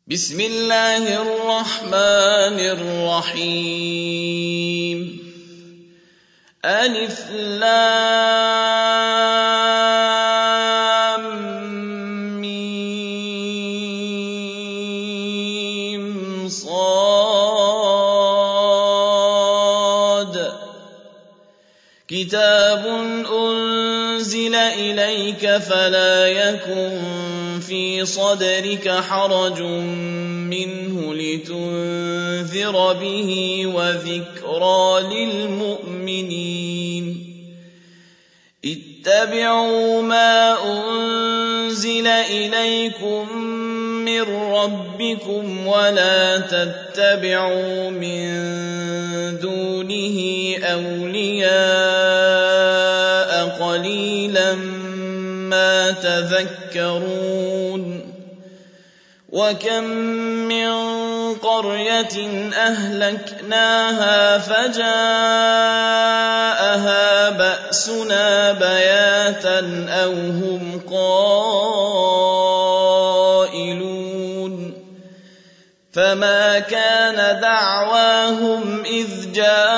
بسم الله الرحمن الرحيم ألف لام ميم صاد كتاب أنزل إليك فلا يكن في صدرك حرج منه لتنذر به وذكرى للمؤمنين اتبعوا ما أنزل إليكم من ربكم ولا تتبعوا من دونه أولياء قليلا ما تذكرون وكم من قرية أهلكناها فجاءها بأسنا بياتا أو هم قائلون فما كان دعواهم إذ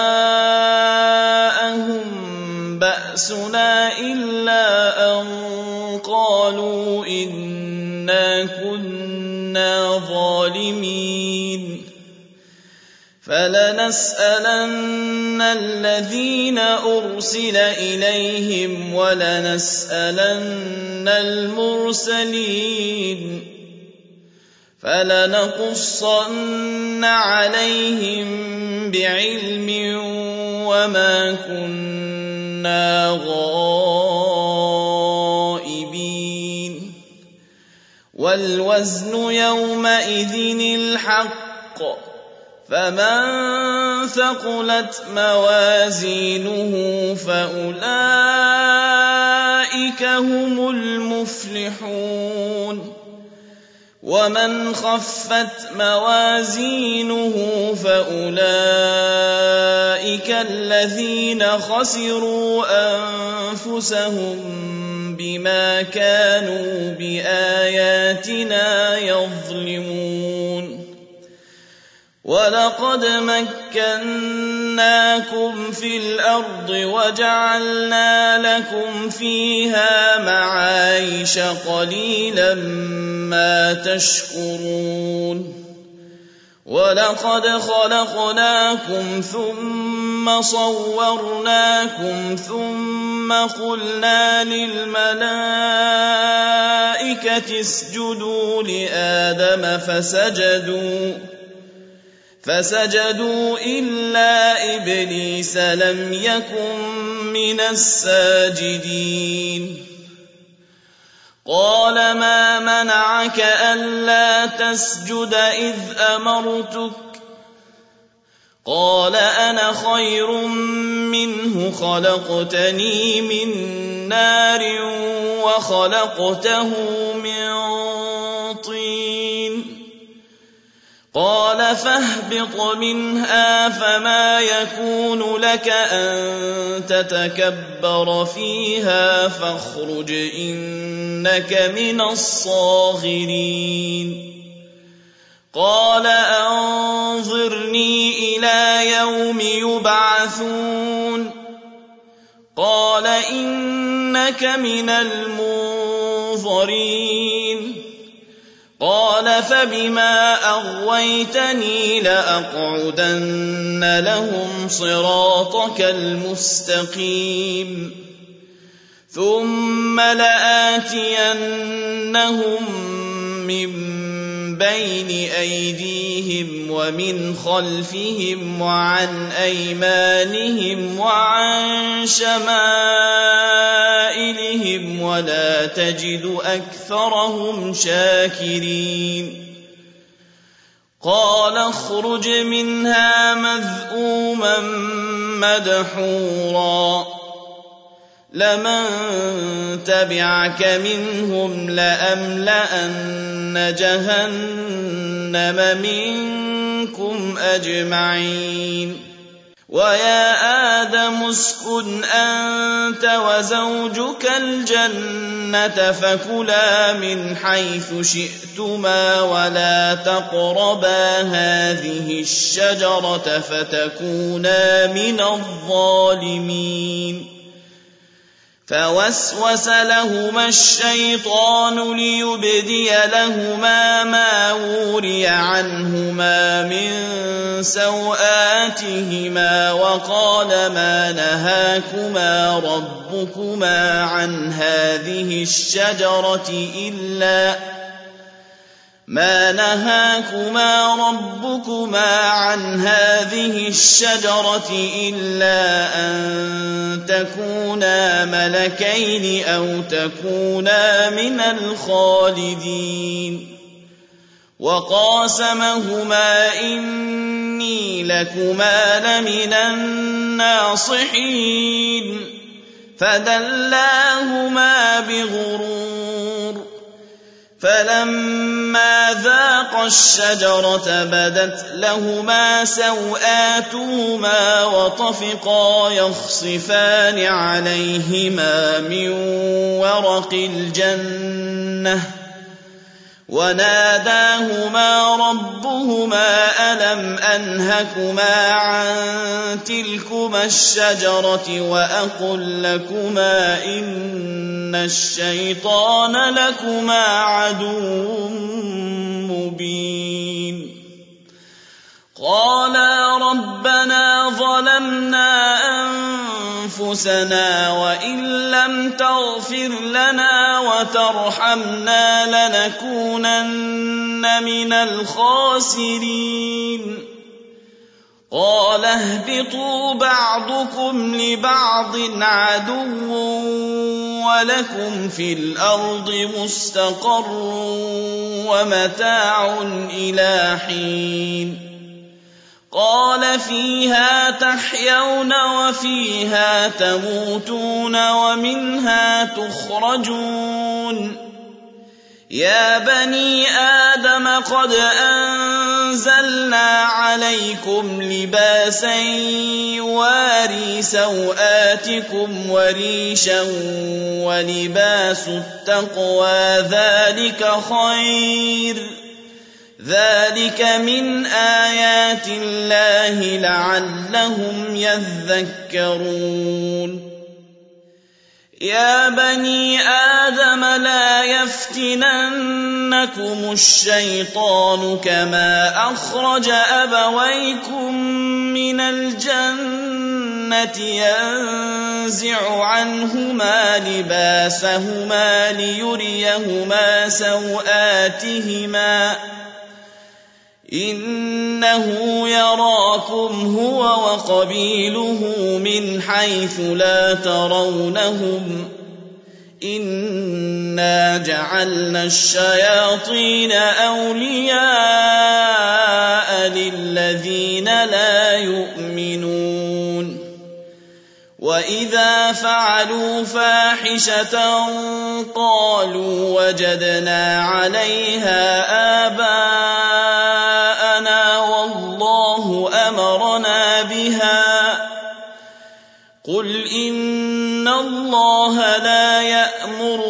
جاءهم بأسنا إلا أن قالوا إنا كنا ظالمين فلنسألن الذين أرسل إليهم ولنسألن المرسلين فلنقصن عليهم بعلم وما كنا غائبين والوزن يومئذ الحق فمن ثقلت موازينه فأولئك هم المفلحون ومن خفت موازينه فأولئك الذين خسروا أنفسهم بما كانوا بآياتنا يظلمون ولقد مكناكم في الأرض وجعلنا لكم فيها معايش قليلا ما تشكرون ولقد خلقناكم ثم صورناكم ثم قلنا للملائكة اسجدوا لآدم فسجدوا إلا إبليس لم يكن من الساجدين قال ما منعك ألا تسجد إذ أمرتك قال أنا خير منه خلقتني من نار وخلقته من طين قال فاهبط منها فما يكون لك أن تتكبر فيها فاخرج إنك من الصاغرين قال أنظرني إلى يوم يبعثون قال إنك من المنظرين قال فبما أغويتني لأقعدن لهم صراطك المستقيم ثم لآتينهم من بين أيديهم ومن خلفهم وعن أيمانهم وعن شمائلهم ولا تجد أكثرهم شاكرين قال اخرج منها مذءوما مدحورا لمن تبعك منهم لأملأن جهنم منكم أجمعين وَيَا آدَمُ اسْكُنْ أَنتَ وَزَوْجُكَ الْجَنَّةَ فَكُلَا مِنْ حَيْثُ شِئْتُمَا وَلَا تَقْرَبَا هَٰذِهِ الشَّجَرَةَ فَتَكُونَا مِنَ الظَّالِمِينَ فَوَسْوَسَ لَهُمَا الشَّيْطَانُ لِيُبْدِيَ لَهُمَا مَا وُورِيَ عَنْهُمَا مِن سَوْآتِهِمَا وَقَالَ مَا نَهَاكُمَا رَبُّكُمَا عَنْ هَٰذِهِ الشَّجَرَةِ إِلَّا أَن تَكُونَا مَلَكَيْنِ أَوْ تَكُونَا مِنَ الْخَالِدِينَ وَقَاسَمَهُمَا إِنِّي لَكُمَا لَمِنَ النَّاصِحِينَ فَدَلَّاهُمَا بِغُرُورٍ فَلَمَّا ذَاقَا الشَّجَرَةَ بَدَتْ لَهُمَا سَوْآتُهُمَا وَطَفِقَا يَخْصِفَانِ عَلَيْهِمَا مِن وَرَقِ الْجَنَّةِ وَنَادَاهُمَا رَبُّهُمَا أَلَمْ أَنْهَكُمَا عَن تِلْكُمَا الشَّجَرَةِ وَأَقُل لَّكُمَا إِنَّ الشَّيْطَانَ لَكُمَا عَدُوٌّ مُّبِينٌ قَالَا رَبَّنَا ظَلَمْنَا أَنفُسَنَا وَإِن لَّمْ تَغْفِرْ لَنَا وَتَرْحَمْنَا لَنَكُونَنَّ مِنَ الْخَاسِرِينَ قَالَ اهْبِطُوا بَعْضُكُمْ لِبَعْضٍ عَدُوٌّ وَلَكُمْ فِي الْأَرْضِ مُسْتَقَرٌّ وَمَتَاعٌ إِلَىٰ حِينٍ قَالَ فِيهَا تَحْيَوْنَ وَفِيهَا تَمُوتُونَ وَمِنْهَا تُخْرَجُونَ يَا بَنِي آدَمَ قَدْ أَنزَلْنَا عَلَيْكُمْ لِبَاسًا يُوَارِي سَوْآتِكُمْ وَرِيشًا وَلِبَاسُ التَّقْوَىٰ ذَٰلِكَ خَيْرٌ ذَٰلِكَ مِنْ آيَاتِ اللَّهِ لَعَلَّهُمْ يَذَّكَّرُونَ يَا بَنِي آدَمَ لَا يَفْتِنَنَّكُمُ الشَّيْطَانُ كَمَا أَخْرَجَ أَبَوَيْكُم مِّنَ الْجَنَّةِ يَنزِعُ عَنْهُمَا لِبَاسَهُمَا لِيُرِيَهُمَا سَوْآتِهِمَا ۗ إِنَّهُ يَرَاكُمْ هُوَ وَقَبِيلُهُ مِنْ حَيْثُ لَا تَرَوْنَهُمْ ۗ إِنَّا جَعَلْنَا الشَّيَاطِينَ أَوْلِيَاءَ لِلَّذِينَ لَا يُؤْمِنُونَ وَإِذَا فَعَلُوا فَاحِشَةً قَالُوا وَجَدْنَا عَلَيْهَا آبَاءَنَا وَاللَّهُ أَمَرَنَا بِهَا ۗ قُلْ إِنَّ اللَّهَ لَا يَأْمُرُ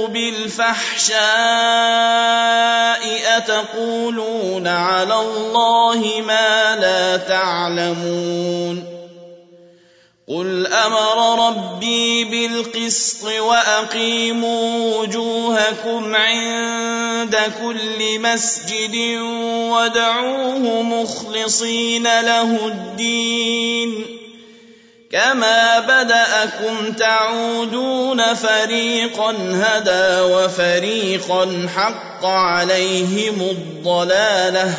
بِالْفَحْشَاءِ أَتَقُولُونَ عَلَى اللَّهِ مَا لَا تَعْلَمُونَ قُلْ أَمَرَ رَبِّي بِالْقِسْطِ وَأَقِيمُوا وُجُوهَكُمْ عِندَ كُلِّ مَسْجِدٍ وَادْعُوهُ مُخْلِصِينَ لَهُ الدِّينَ كَمَا بَدَأَكُمْ تَعُودُونَ فَرِيقًا هَدَىٰ وَفَرِيقًا حَقَّ عَلَيْهِمُ الضَّلَالَةُ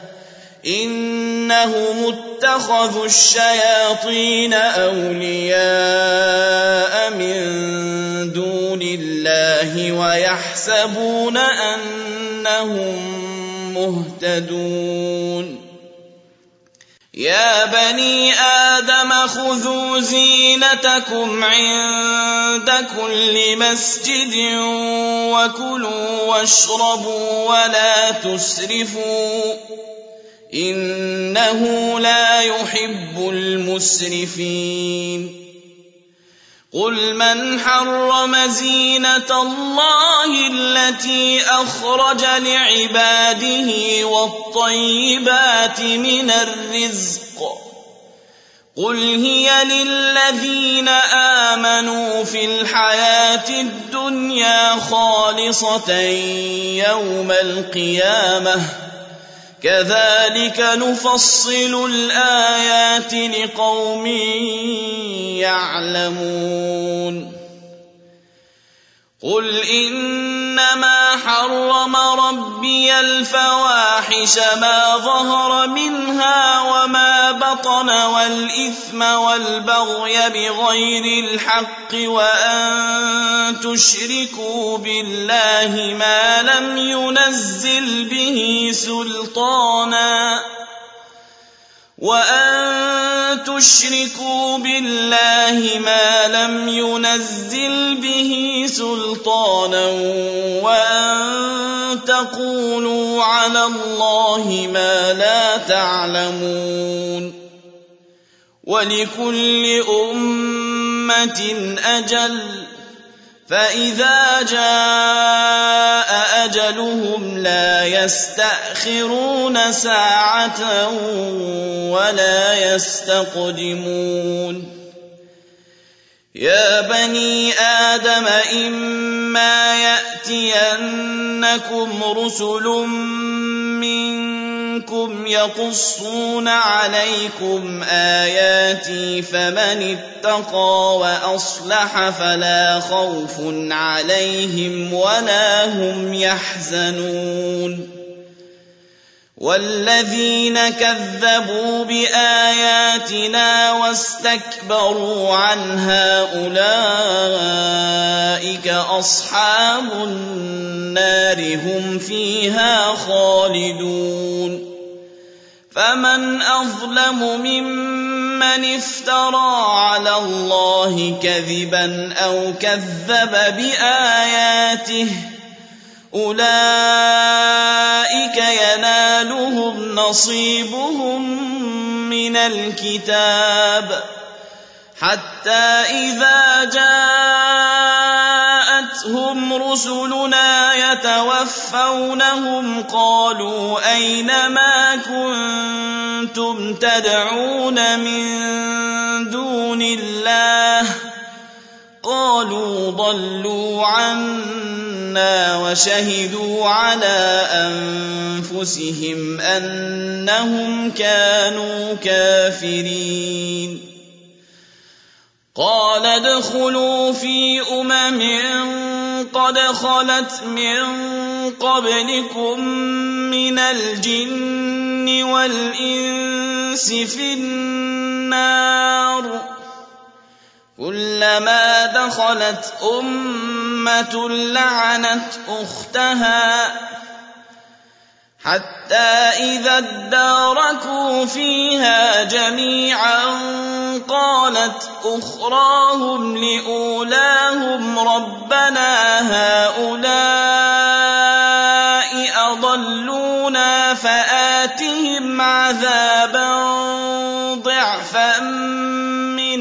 إِنَّهُمُ اتَّخَذُوا الشَّيَاطِينَ أَوْلِيَاءَ مِن دُونِ اللَّهِ وَيَحْسَبُونَ أَنَّهُم مُّهْتَدُونَ يَا بَنِي آدَمَ خُذُوا زِينَتَكُمْ عِندَ كُلِّ مَسْجِدٍ وَكُلُوا وَاشْرَبُوا وَلَا تُسْرِفُوا إنه لا يحب المسرفين قل من حرم زينة الله التي أخرج لعباده والطيبات من الرزق قل هي للذين آمنوا في الحياة الدنيا خالصة يوم القيامة كذلك نفصل الآيات لقوم يعلمون قل إنما حرم ربي الفواحش ما ظهر منها وما بطن والإثم والبغي بغير الحق وأن تشركوا بالله ما لم ينزل به سلطانا وأن تقولوا على الله ما لا تعلمون ولكل أمة أجل فإذا جاء أجلهم لا يستأخرون ساعة ولا يستقدمون يا بني آدم إما يأتينكم رسل منكم يقصون عليكم آياتي فمن اتقى وأصلح فلا خوف عليهم ولا هم يحزنون والذين كذبوا بآياتنا واستكبروا عنها أولئك أصحاب النار هم فيها خالدون فمن أظلم ممن افترى على الله كذبا أو كذب بآياته أولئك ينالهم نصيبهم من الكتاب حتى إذا جاءتهم رسلنا يتوفونهم قالوا أين ما كنتم تدعون من دون الله قالوا ضلوا عنا وشهدوا على أنفسهم أنهم كانوا كافرين قال ادخلوا في قد خلت من قبلكم من الجن والإنس في النار كلما دخلت أمة لعنت أختها حتى إذا اداركوا فيها جميعا قالت أخراهم لأولاهم ربنا هؤلاء أضلونا فآتهم عذابا ضعفا من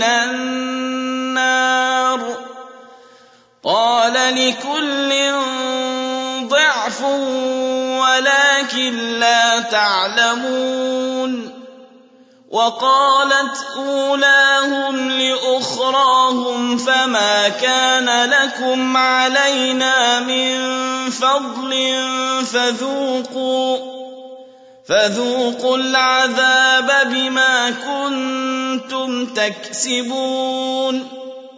النار قال لكل ضعف ولكن لا تعلمون وقالت أولاهم لأخراهم فما كان لكم علينا من فضل فذوقوا العذاب بما كنتم تكسبون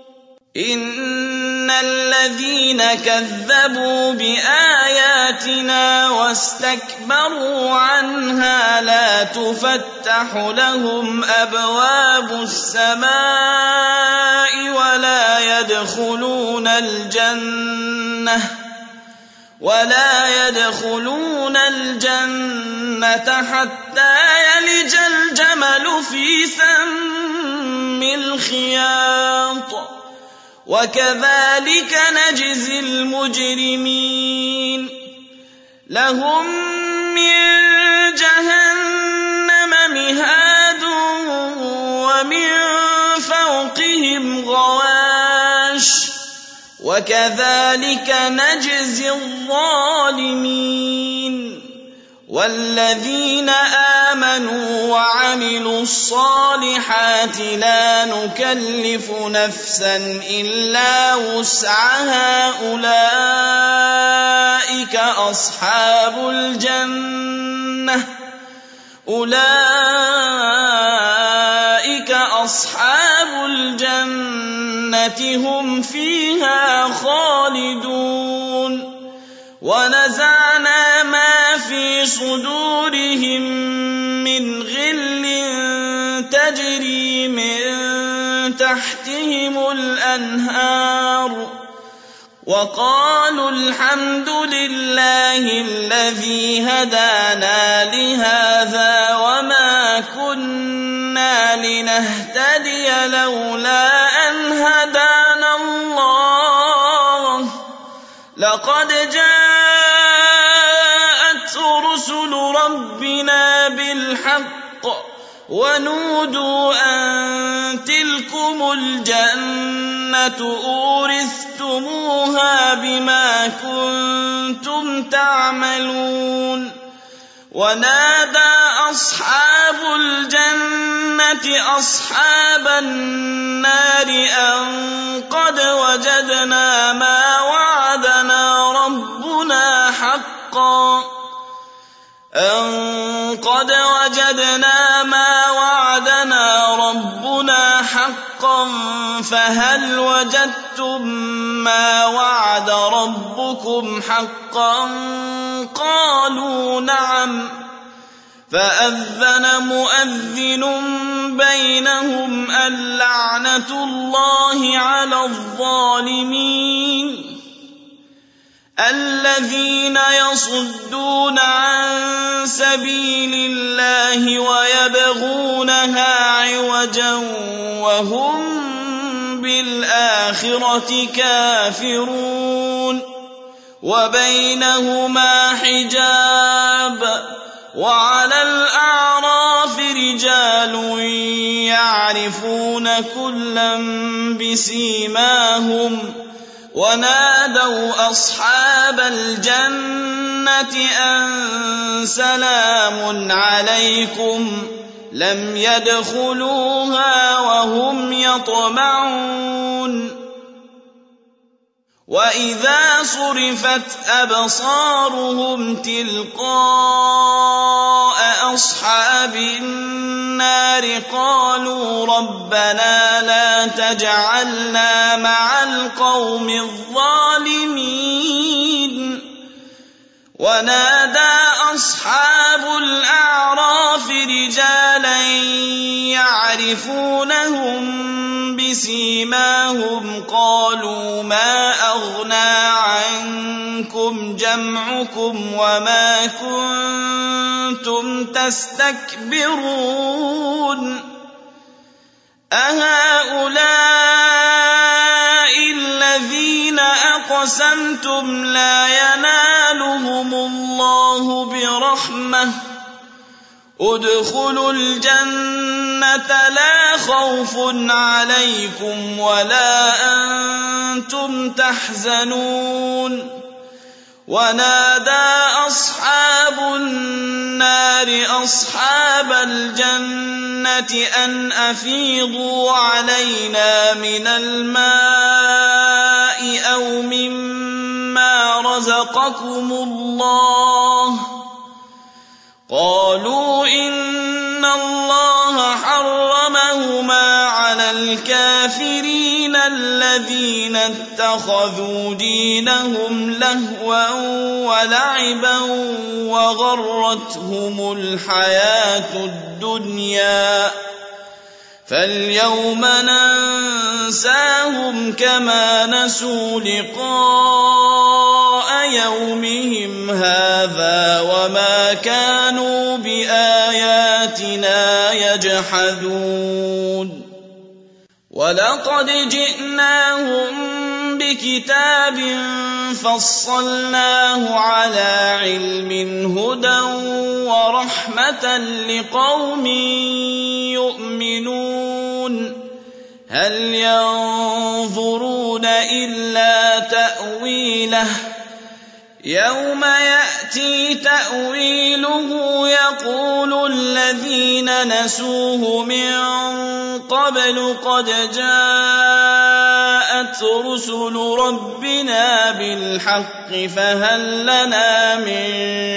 إن الذين كذبوا بآياتنا واستكبروا عنها لا تفتح لهم أبواب السماء ولا يدخلون الجنة حتى يلج الجمل في سم الخياط وكذلك نجزي المجرمين لهم من جهنم وكذلك نجزي الظالمين. والذين آمنوا وعملوا الصالحات لا نكلف نفسا إلا وسعها أولئك أصحاب الجنة هم فيها خالدون. ونزعنا ما في صدورهم من غل تجري من تحتهم الأنهار وقالوا الحمد لله الذي هدانا لهذا وما كنا لنهتدي لولا أن هدانا الله لقد جاءت رسل ربنا بالحق ونودوا أن تلكم الجنة أورثتموها بما كنتم تعملون. ونادى أصحاب الجنة أصحاب النار أن قد وجدنا ما وعدنا ربنا حقا فهل وجدتم ما وعد ربكم حقا قالوا نعم. فأذن مؤذن بينهم اللعنة الله على الظالمين. الذين يصدون عن سبيل الله ويبغونها عوجا وهم بالآخرة كافرون. وبينهما حجاب. وعلى الأعراف رجال يعرفون كلا بسيماهم ونادوا أصحاب الجنة أن سلام عليكم لم يدخلوها وهم يطمعون. وإذا صرفت أبصارهم تلقاء أصحاب النار قالوا ربنا لا تجعلنا مع القوم الظالمين. ونادى أصحاب الأعراف رجالا يعرفونهم بسيماهم قالوا ما أغنى عنكم جمعكم وما كنتم تستكبرون أهؤلاء الذين أقسمتم لا ينالهم الله برحمة ادخلوا الجنة لا خوف عليكم ولا أنتم تحزنون. ونادى أصحاب النار أصحاب الجنة أن أفيضوا علينا من الماء أو مما رزقكم الله قالوا إن الله حرمهما على الكافرين الذين اتخذوا دينهم لهوا ولعبا وغرتهم الحياة الدنيا فاليوم ننساهم كما نسوا لقاء يومهم هذا وما كانوا بآياتنا يجحدون. ولقد جئناهم بكتاب فصلناه على علم هدى ورحمة لقوم يؤمنون. هل ينظرون إلا تأويله يوم يأتي تأويله يقول الذين نسوه من قبل قد جاءت رسل ربنا بالحق فهل لنا من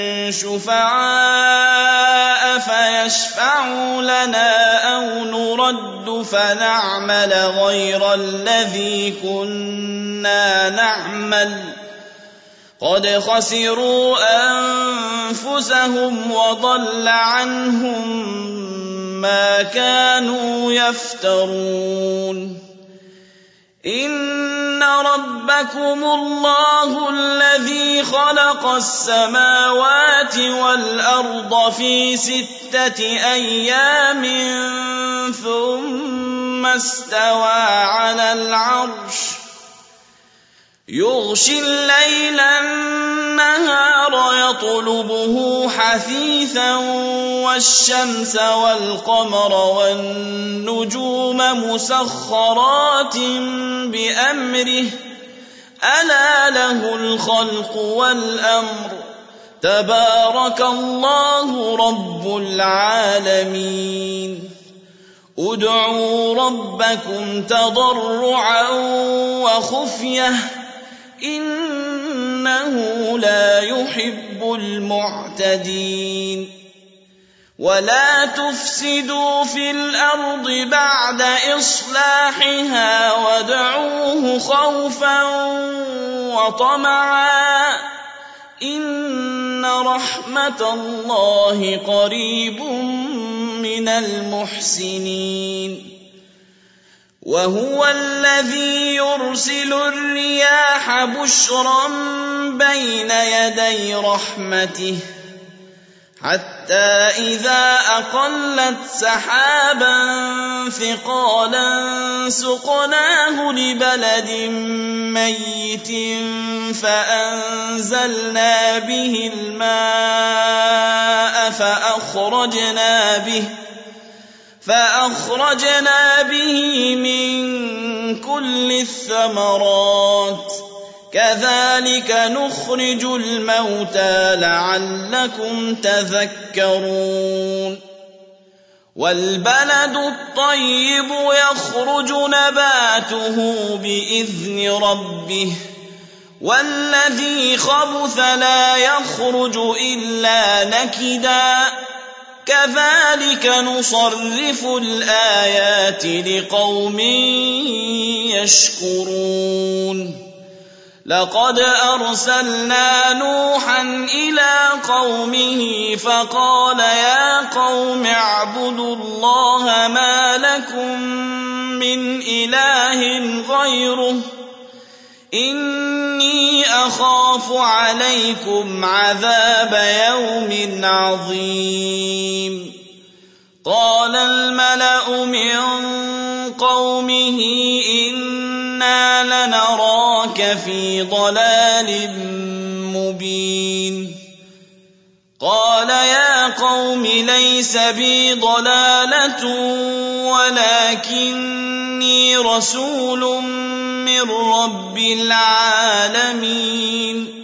شفعاء فيشفعوا لنا أو نرد فنعمل غير الذي كنا نعمل قد خسروا أنفسهم وضل عنهم ما كانوا يفترون إن ربكم الله الذي خلق السماوات والأرض في 6 أيام ثم استوى على العرش يغشي الليل النهار يطلبه حثيثا والشمس والقمر والنجوم مسخرات بأمره ألا له الخلق والأمر تبارك الله رب العالمين ادعوا ربكم تضرعا وخفية إنه لا يحب المعتدين ولا تفسدوا في الأرض بعد إصلاحها وادعوه خوفا وطمعا إن رحمة الله قريب من المحسنين وهو الذي يرسل الرياح بشرا بين يدي رحمته حتى إذا أقلت سحابا ثقالا سقناه لبلد ميت فأنزلنا به الماء فأخرجنا به من كل الثمرات كذلك نخرج الموتى لعلكم تذكرون والبلد الطيب يخرج نباته بإذن ربه والذي خبث لا يخرج إلا نكدا كذلك نصرف الآيات لقوم يشكرون لقد أرسلنا نوحا إلى قومه فقال يا قوم اعبدوا الله ما لكم من إله غيره إني أخاف عليكم عذاب يوم عظيم قال الملأ من قومه إنا لنراك في ضلال مبين قال يا قوم ليس بي ضلالة ولكني رسول من رب العالمين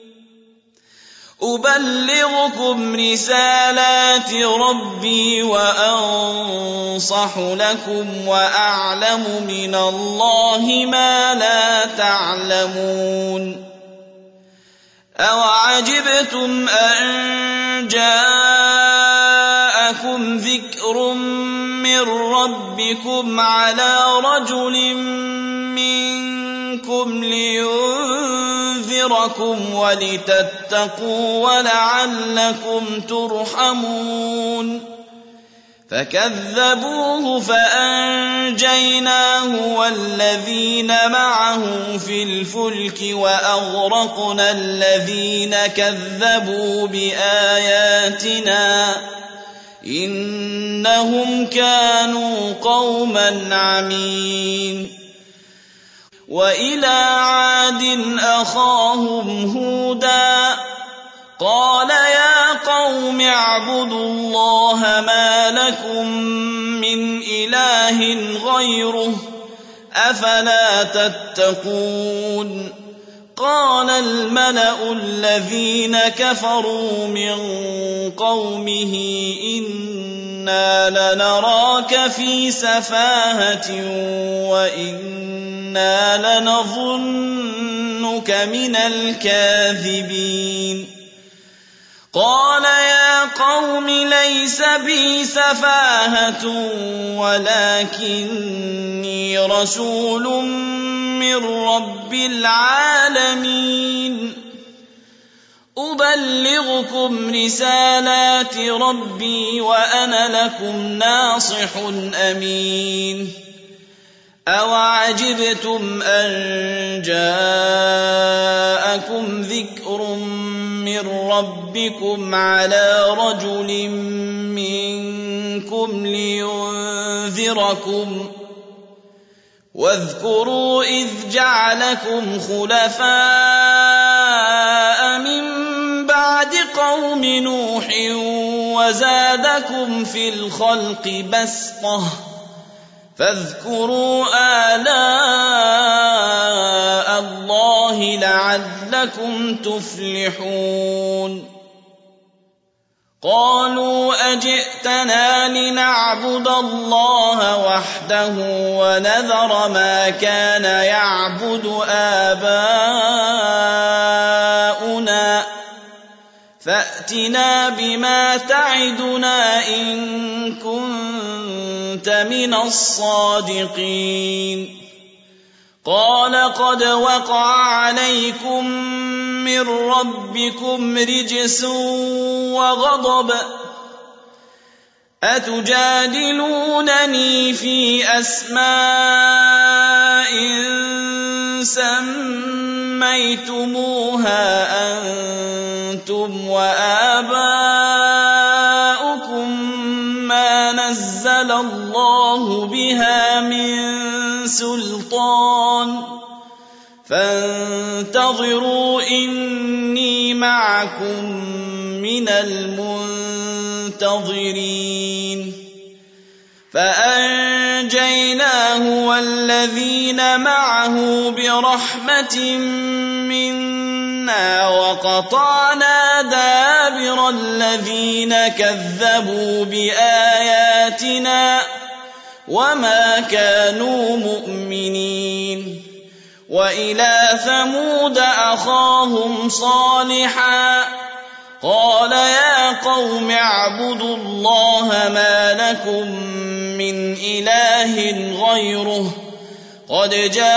أبلغكم رسالات ربي وأنصح لكم وأعلم من الله ما لا تعلمون أوعجبتم أن جاءكم ذكر من ربكم على رجل منكم لينذركم ولتتقوا ولعلكم ترحمون فكذبوه فأنجيناه والذين معه في الفلك وأغرقنا الذين كذبوا بآياتنا إنهم كانوا قوما عمين وإلى عاد أخاهم هودا قال يا قوم اعبدوا الله ما لكم من إله غيره أفلا تتقون قال الملأ الذين كفروا من قومه إنا لنراك في سفاهة وإنا لنظنك من الكاذبين قال يا قوم ليس بي سفاهة ولكني رسول من رب العالمين أبلغكم رسالات ربي وأنا لكم ناصح أمين أوعجبتم أن جاءكم ذكر من ربكم على رجل منكم لينذركم واذكروا إذ جعلكم خلفاء من بعد قوم نوح وزادكم في الخلق بسطة فاذكروا آلاء الله لعلكم تفلحون قالوا أجئتنا لنعبد الله وحده ونذر ما كان يعبد آباؤنا فأتنا بما تعدنا إن كنت من الصادقين قال قد وقع عليكم من ربكم رجس وغضب أتجادلونني في أسماء سميتموها أنتم وآباؤكم ما نزل الله بها من سلطان فانتظروا إني معكم من المنتظرين فأنجيناه والذين معه برحمة منا وقطعنا دابر الذين كذبوا بآياتنا وما كانوا مؤمنين وإلى ثمود أخاهم صالحا قال يا قوم اعبدوا الله ما لكم من إله غيره قد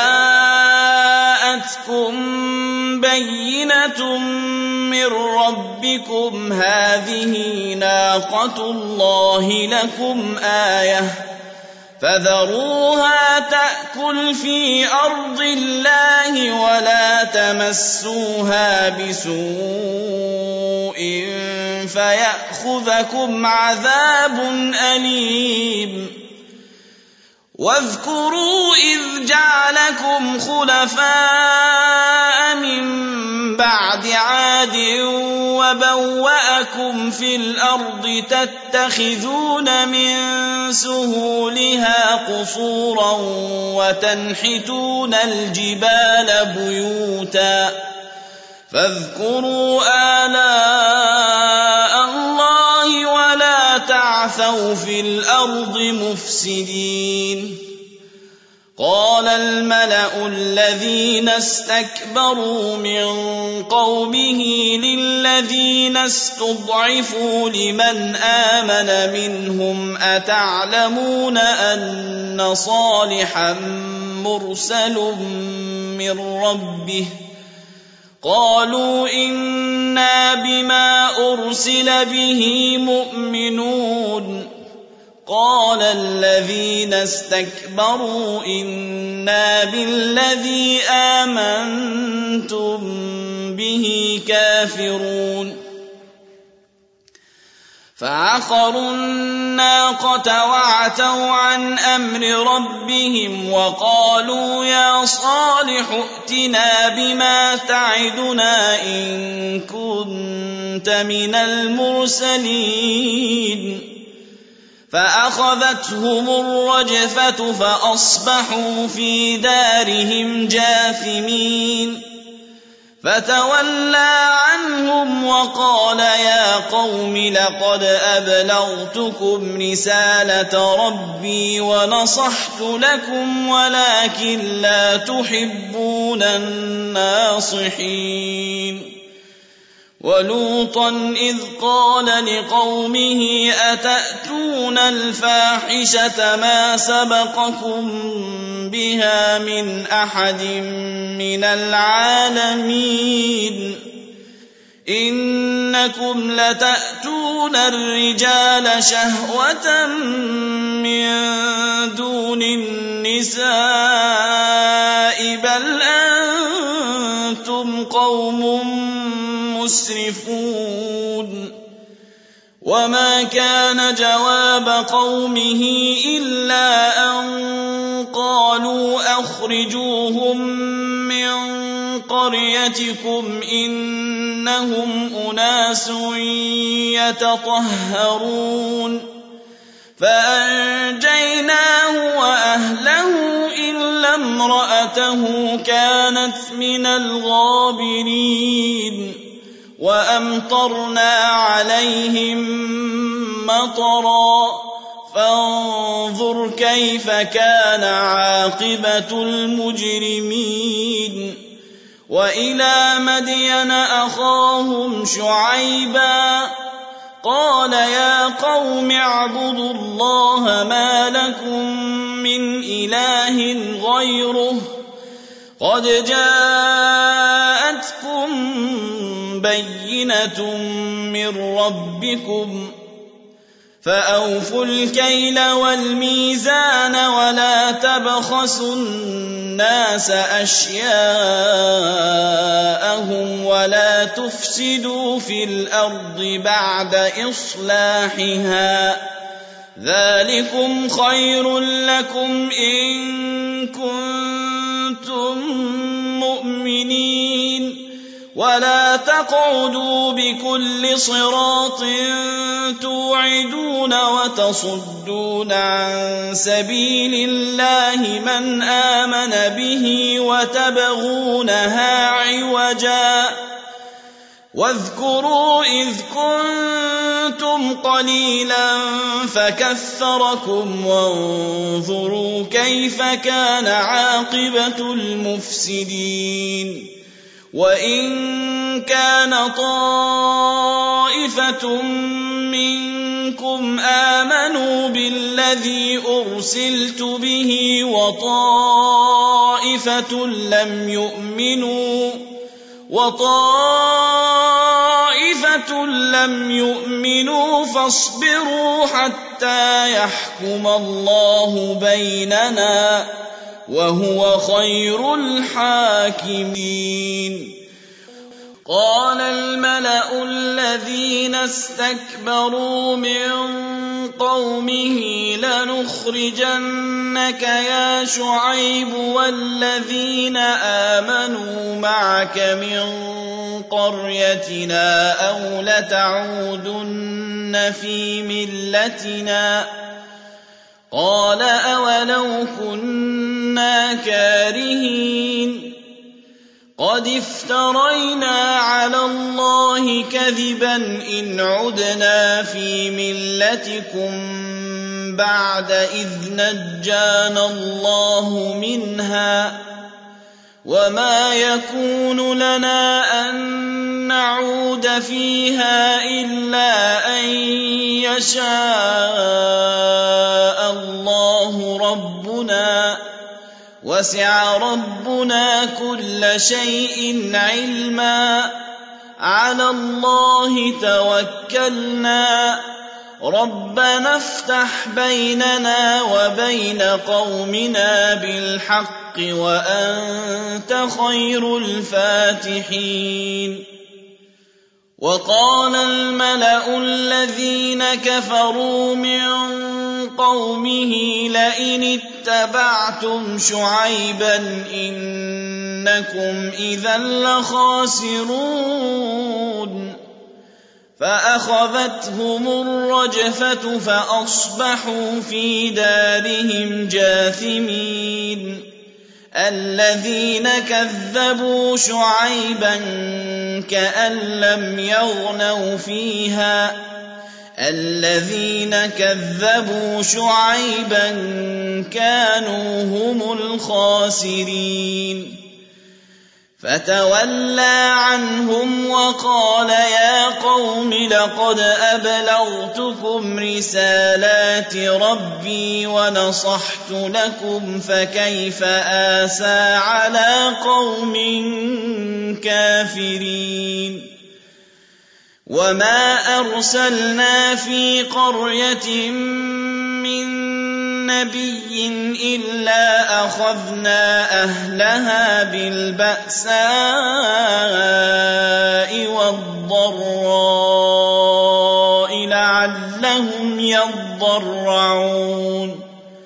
جاءتكم بينة من ربكم هذه ناقة الله لكم آية فذروها تأكل في أرض الله ولا تمسوها بسوء فيأخذكم عذاب أليم واذكروا إذ جعلكم خلفاء من بعد عاد وبوأكم في الأرض تتخذون من سهولها قصورا وتنحتون الجبال بيوتا فاذكروا آلاء الله ولا تعثوا في الأرض مفسدين قال الملأ الذين استكبروا من قومه للذين استضعفوا لمن آمن منهم أتعلمون أن صالحا مرسل من ربه قالوا إنا بما أرسل به مؤمنون قال الذين استكبروا إنا بالذي آمنتم به كافرون فعقروا الناقة وعتوا عن أمر ربهم وقالوا يا صالح ائتنا بما تعدنا إن كنت من المرسلين فأخذتهم الرجفة فأصبحوا في دارهم جاثمين فتولى عنهم وقال يا قوم لقد أبلغتكم رسالة ربي ونصحت لكم ولكن لا تحبون الناصحين ولوطا إذ قال لقومه أتأتون الفاحشة ما سبقكم بها من أحد من العالمين إنكم لتأتون الرجال شهوة من دون النساء بل أنتم قوم مسرفون وما كان جواب قومه إلا أن قالوا أخرجوهم من قريتكم إنهم أناس يتطهرون فأنجيناه وأهله إلا امرأته كانت من الغابرين وأمطرنا عليهم مطرا فانظر كيف كان عاقبة المجرمين وإلى مدين أخاهم شعيبا قال يا قوم اعبدوا الله ما لكم من إله غيره قد جاءتكم بينة من ربكم فأوفوا الكيل والميزان ولا تبخسوا الناس أشياءهم ولا تفسدوا في الأرض بعد إصلاحها ذلكم خير لكم إن كنتم مؤمنين ولا تقعدوا بكل صراط توعدون وتصدون عن سبيل الله من آمن به وتبغونها عوجا واذكروا إذ كنتم قليلا فكثركم وانظروا كيف كان عاقبة المفسدين وإن كان طائفة منكم آمنوا بالذي أرسلت به وطائفة لم يؤمنوا فاصبروا حتى يحكم الله بيننا وهو خير الحاكمين قال الملأ الذين استكبروا من قومه لنخرجنك يا شعيب والذين آمنوا معك من قريتنا أو لتعودن في ملتنا قال أولو كنا كارهين قد افترينا على الله كذبا إن عدنا في ملتكم بعد إذ نجانا الله منها وما يكون لنا أن نعود فيها إلا أن يشاء الله ربنا وسع ربنا كل شيء علما على الله توكلنا ربنا افتح بيننا وبين قومنا بالحق وأنت خير الفاتحين وقال الملأ الذين كفروا من قومه لئن اتبعتم شعيبا إنكم إذا لخاسرون فأخذتهم الرجفة فأصبحوا في دارهم جاثمين. الذين كذبوا شعيبا كأن لم يغنوا فيها الذين كذبوا شعيبا كانوا هم الخاسرين. فتولى عنهم وقال يا قوم لقد أبلغتكم رسالات ربي ونصحت لكم فكيف آسى على قوم كافرين. وما أرسلنا في قرية من نبي إلا أخذنا أهلها بالبأساء والضراء لعلهم يضرعون.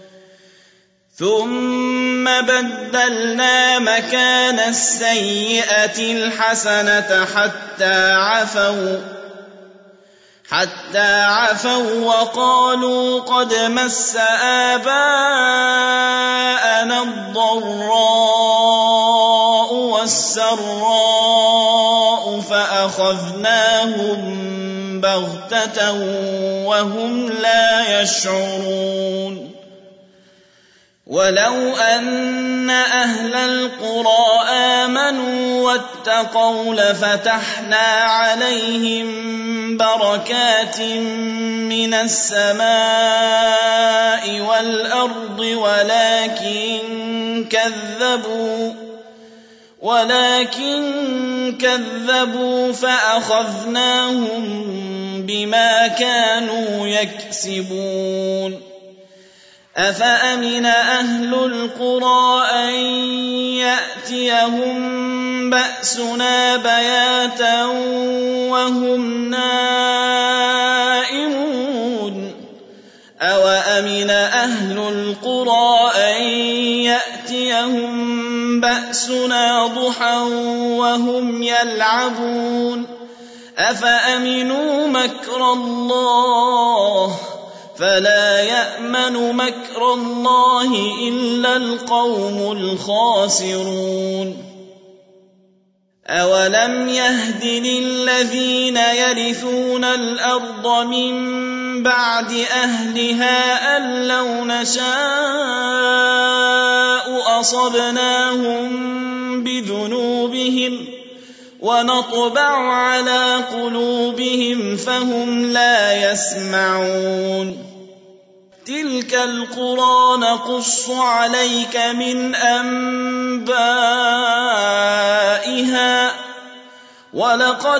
ثم بدلنا مكان السيئة الحسنة حتى عفوا وقالوا قد مس آباءنا الضراء والسراء فأخذناهم بغتة وهم لا يشعرون. ولو أن أهل القرى آمنوا واتقوا لفتحنا عليهم بركات من السماء والأرض ولكن كذبوا فأخذناهم بما كانوا يكسبون. أفأمن أهل القرى أن يأتيهم بأسنا بياتا وهم نائمون أوأمن أهل القرى أن يأتيهم بأسنا ضحى وهم يلعبون أفأمنوا مكر الله فلا يأمن مكر الله إلا القوم الخاسرون. أولم يهد للذين يرثون الأرض من بعد أهلها أن لو نشاء أصبناهم بذنوبهم ونطبع على قلوبهم فهم لا يسمعون. تلك القرى نقص عليك من أنبائها ولقد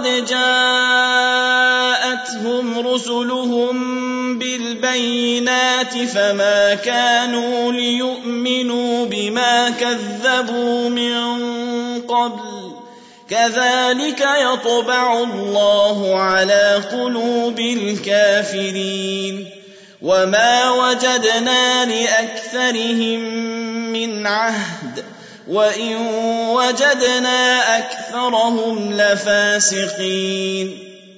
جاءتهم رسلهم بالبينات فما كانوا ليؤمنوا بما كذبوا من قبل كذلك يطبع الله على قلوب الكافرين. وما وجدنا لأكثرهم من عهد وإن وجدنا أكثرهم لفاسقين.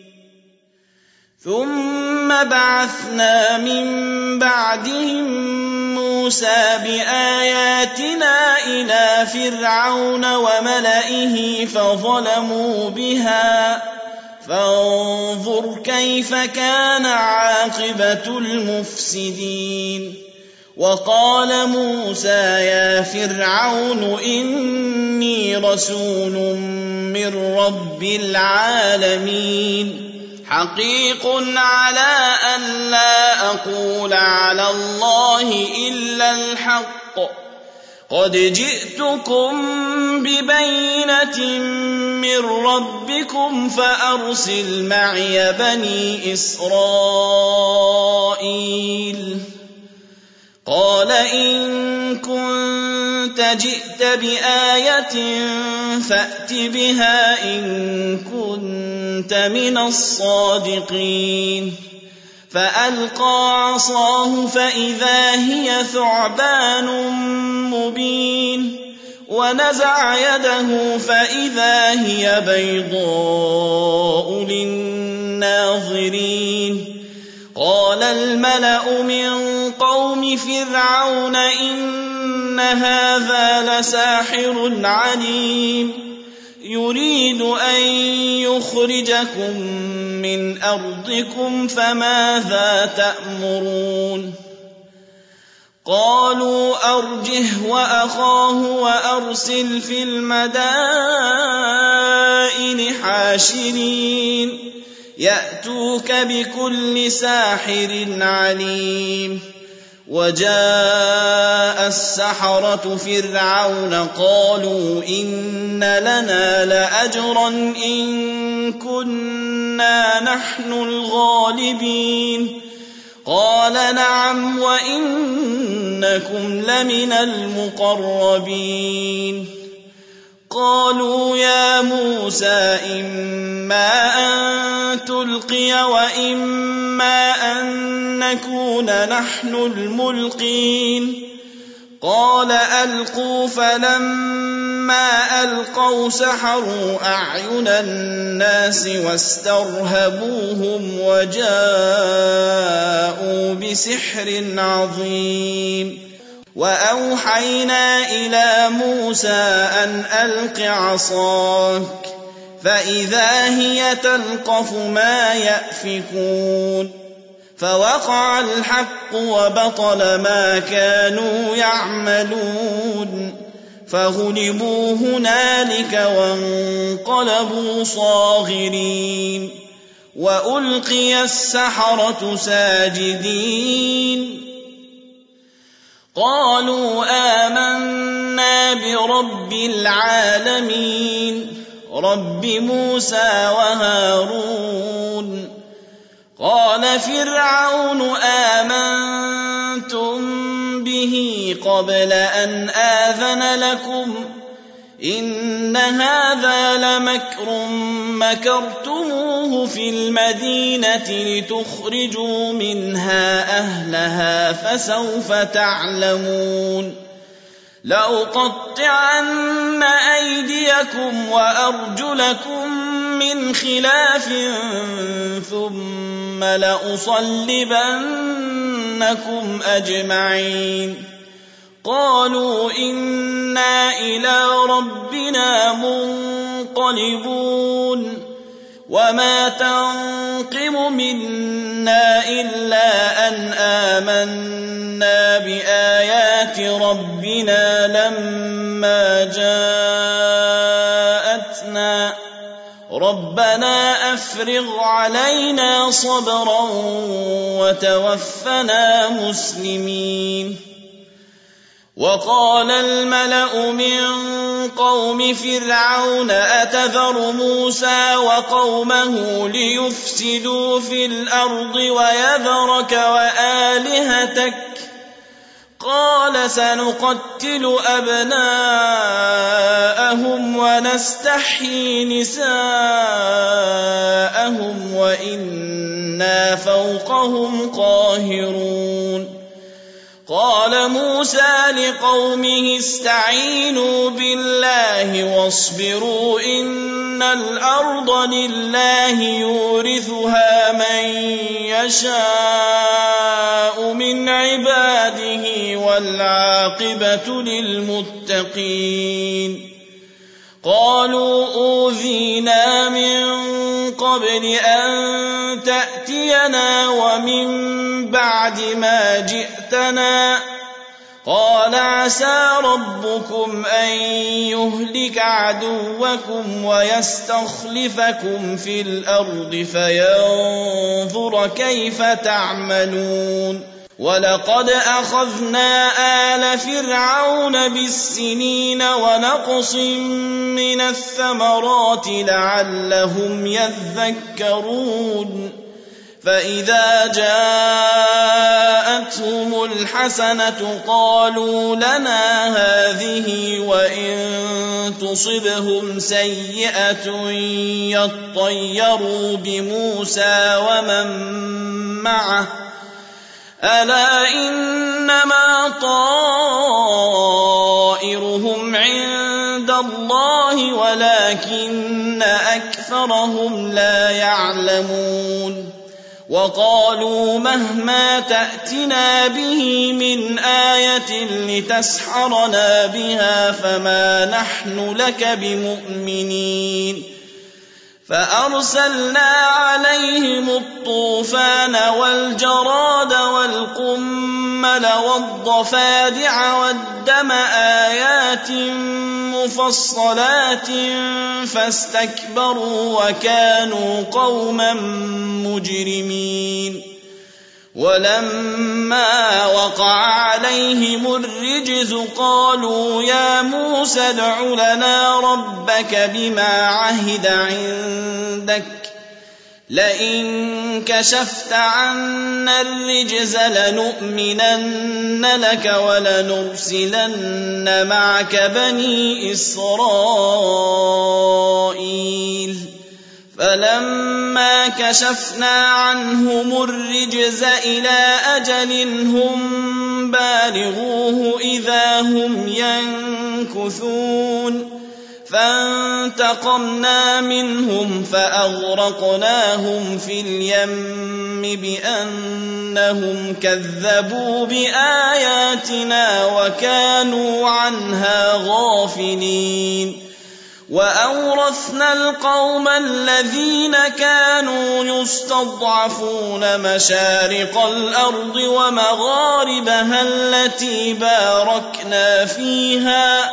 ثم بعثنا من بعدهم موسى بآياتنا إلى فرعون وملئه فظلموا بها فانظر كيف كان عاقبة المفسدين. وقال موسى يا فرعون إني رسول من رب العالمين حقيق على أن لا أقول على الله إلا الحق قد جئتكم ببينة من ربكم فأرسل معي بني إسرائيل. قال إن كنت جئت بآية فأت بها إن كنت من الصادقين. فألقى عصاه فإذا هي ثعبان مبين ونزع يده فإذا هي بيضاء للناظرين الناظرين قال الملأ من قوم فرعون إن هذا لساحر عليم يريد أن يخرجكم من أرضكم فماذا تأمرون قالوا أرجه وأخاه وأرسل في المدائن حاشرين يأتوك بكل ساحر عليم وجاء السحرة فرعون قالوا إن لنا لأجرا إن كنا نحن الغالبين قال نعم وإنكم لمن المقربين قالوا يا موسى إما أن تلقي وإما أن نكون نحن الملقين قال ألقوا فلما ألقوا سحروا أعين الناس واسترهبوهم وجاءوا بسحر عظيم وأوحينا إلى موسى أن ألق عصاك فإذا هي تلقف ما يأفكون فوقع الحق وبطل ما كانوا يعملون فغلبوا هنالك وانقلبوا صاغرين وألقي السحرة ساجدين قالوا آمنا برب العالمين رب موسى وهارون قال فرعون آمنتم به قبل أن آذن لكم إن هذا لمكر مكرتموه في المدينة لتخرجوا منها أهلها فسوف تعلمون لأقطعن أيديكم وأرجلكم من خلاف ثم لأصلبنكم أجمعين قالوا إنا إلى ربنا منقلبون وما تنقم منا إلا أن آمنا بآيات ربنا لما جاءتنا ربنا أفرغ علينا صبرا وتوفنا مسلمين وقال الملأ من قوم فرعون أتذر موسى وقومه ليفسدوا في الأرض ويذرك وآلهتك قال سنقتل أبناءهم ونستحيي نساءهم وإنا فوقهم قاهرون قال موسى لقومه استعينوا بالله واصبروا إن الأرض لله يورثها من يشاء من عباده والعاقبة للمتقين قالوا أوذينا من قبل أن تأتينا ومن بعد ما جئتنا قال عسى ربكم أن يهلك عدوكم ويستخلفكم في الأرض فينظر كيف تعملون ولقد أخذنا آل فرعون بالسنين ونقص من الثمرات لعلهم يذكرون فإذا جاءتهم الحسنة قالوا لنا هذه وإن تصبهم سيئة يطيروا بموسى ومن معه ألا إنما طائرهم عند الله ولكن أكثر أكثرهم لا يعلمون وقالوا مهما تأتنا به من آية لتسحرنا بها فما نحن لك بمؤمنين فأرسلنا عليهم الطوفان والجراد والقمل والضفادع والدم آيات مفصلات فاستكبروا وكانوا قوما مجرمين ولما وقع عليهم الرجز قالوا يا موسى ادع لنا ربك بما عهد عندك لئن كشفت عنا الرجز لنؤمنن لك ولنرسلن معك بني إسرائيل فلما كشفنا عنهم الرجز إلى أجل هم بالغوه إذا هم ينكثون فانتقمنا منهم فأغرقناهم في اليم بأنهم كذبوا بآياتنا وكانوا عنها غافلين وأورثنا القوم الذين كانوا يستضعفون مشارق الأرض ومغاربها التي باركنا فيها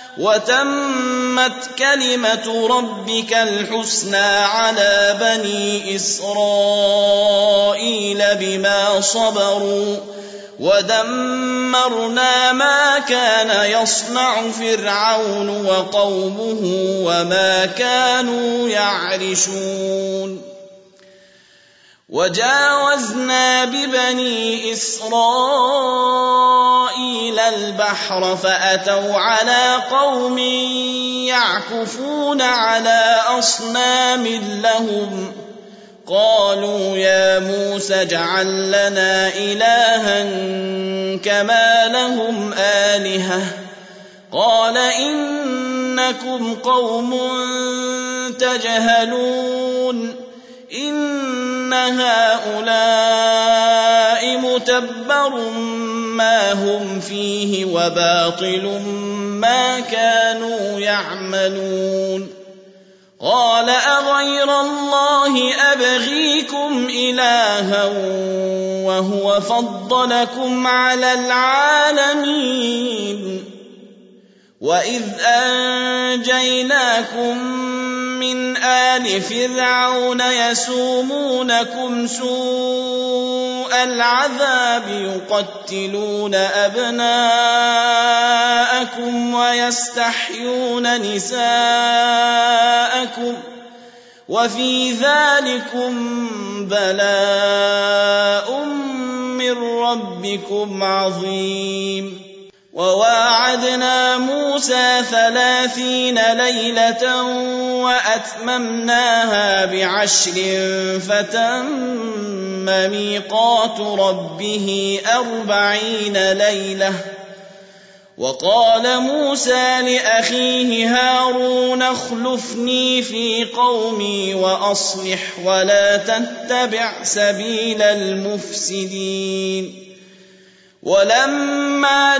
وتمت كلمة ربك الحسنى على بني إسرائيل بما صبروا ودمرنا ما كان يصنع فرعون وقومه وما كانوا يعرشون وجاوزنا ببني إسرائيل البحر فأتوا على قوم يعكفون على أصنام لهم قالوا يا موسى اجعل لنا إلها كما لهم آلهة قال إنكم قوم تجهلون إن هؤلاء متبر ما هم فيه وباطل ما كانوا يعملون قال أغير الله أبغيكم إلها وهو فضلكم على العالمين وإذ أنجيناكم من آل فرعون يسومونكم سوء العذاب يقتلون أبناءكم ويستحيون نساءكم وفي ذلكم بلاء من ربكم عظيم وواعدنا موسى 30 ليلة وأتممناها ب10 فتم ميقات ربه 40 ليلة وقال موسى لأخيه هارون اخلفني في قومي وأصلح ولا تتبع سبيل المفسدين ولما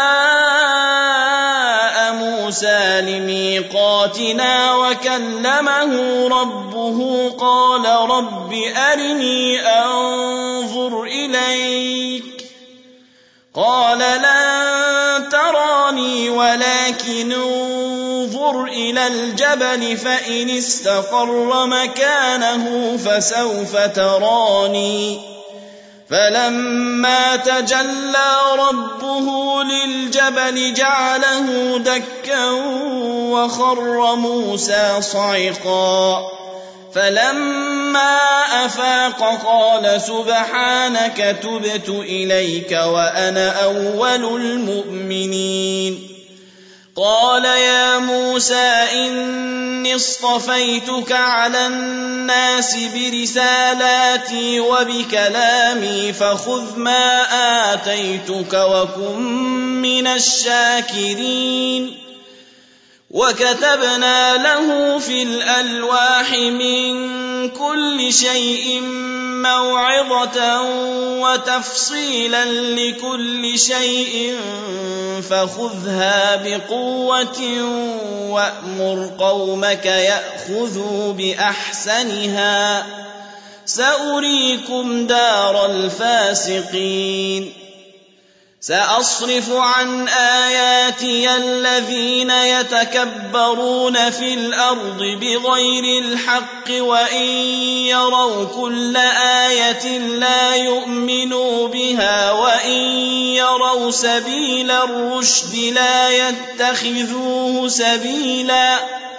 جاء موسى لميقاتنا وكلمه ربه قال رب أرني أنظر إليك قال لن تراني ولكن انظر إلى الجبل فإن استقر مكانه فسوف تراني فلما تجلى ربه للجبل جعله دكا وخر موسى صعقا فلما أفاق قال سبحانك تبت إليك وأنا أول المؤمنين قال يا موسى إني اصطفيتك على الناس برسالاتي وبكلامي فخذ ما آتيتك وكن من الشاكرين وكتبنا له في الألواح من كل شيء موعظة وتفصيلا لكل شيء فخذها بقوة وأمر قومك يأخذوا بأحسنها سأريكم دار الفاسقين سأصرف عن آياتي الذين يتكبرون في الأرض بغير الحق وإن يروا كل آية لا يؤمنوا بها وإن يروا سبيل الرشد لا يتخذوه سبيلا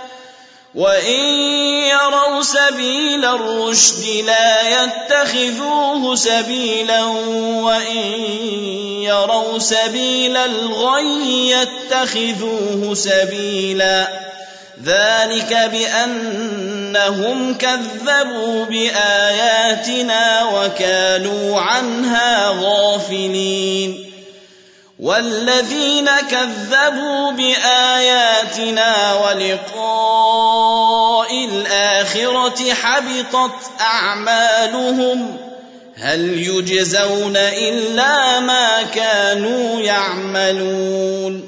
وإن يروا سبيل الغي يتخذوه سبيلا ذلك بأنهم كذبوا بآياتنا وكانوا عنها غافلين والذين كذبوا بآياتنا ولقاء الآخرة حبطت أعمالهم هل يجزون إلا ما كانوا يعملون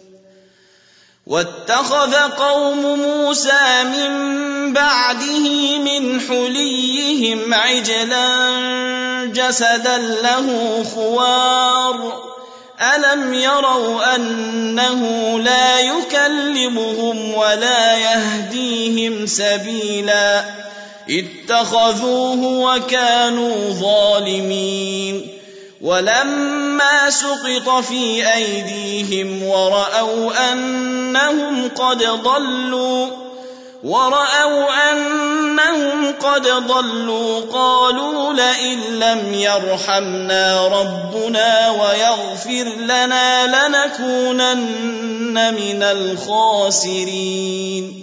واتخذ قوم موسى من بعده من حليهم عجلا جسدا له خوار ألم يروا أنه لا يكلمهم ولا يهديهم سبيلا اتخذوه وكانوا ظالمين ولما سقط في أيديهم ورأوا أنهم قد ضلوا قالوا لئن لم يرحمنا ربنا ويغفر لنا لنكونن من الخاسرين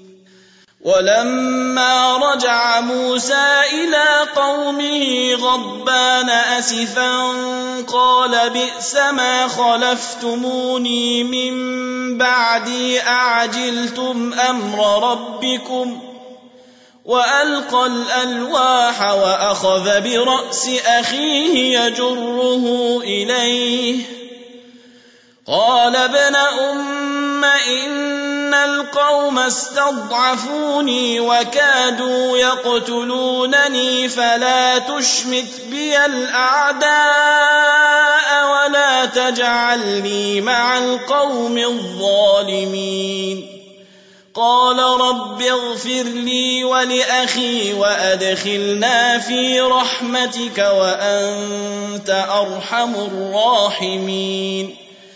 ولما رجع موسى إلى قومه غضبان أسفا قال بئس ما خلفتموني من بعدي أعجلتم أمر ربكم وألقى الألواح وأخذ برأس أخيه يجره إليه قال ابن أم إن القوم استضعفوني وكادوا يقتلونني فلا تشمت بي الأعداء ولا تجعلني مع القوم الظالمين قال رب اغفر لي ولأخي وأدخلنا في رحمتك وأنت أرحم الراحمين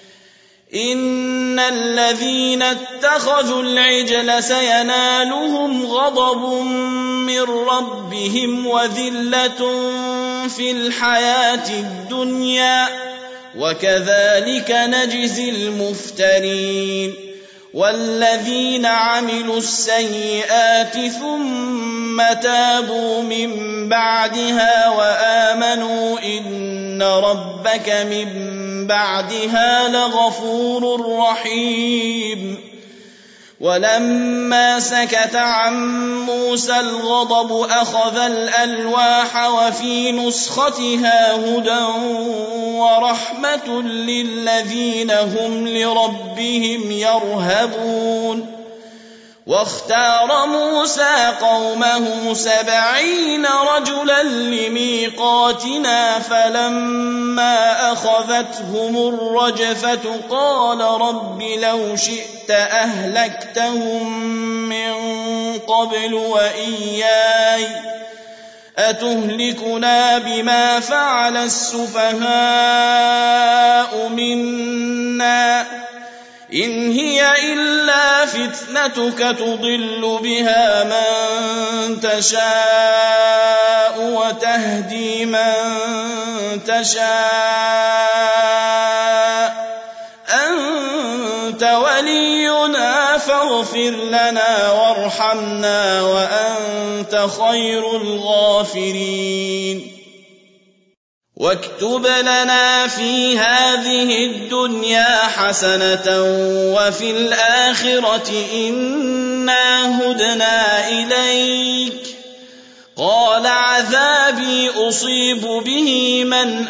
إن الذين اتخذوا العجل سينالهم غضب من ربهم وذلة في الحياة الدنيا وكذلك نجزي المفترين والذين عملوا السيئات ثم تابوا من بعدها وآمنوا إن ربك من بعدها لغفور رحيم ولما سكت عن موسى الغضب أخذ الألواح وفي نسختها هدى ورحمة للذين هم لربهم يرهبون واختار موسى قومه 70 رجلا لميقاتنا فلما أخذتهم الرجفة قال رب لو شئت أهلكتهم من قبل وإياي أتهلكنا بما فعل السفهاء منا إن هي إلا فتنتك تضل بها من تشاء وتهدي من تشاء أنت ولينا فاغفر لنا وارحمنا وأنت خير الغافرين واكتب لنا في هذه الدنيا حسنة وفي الآخرة إنا هدنا إليك. قال عذابي أصيب به من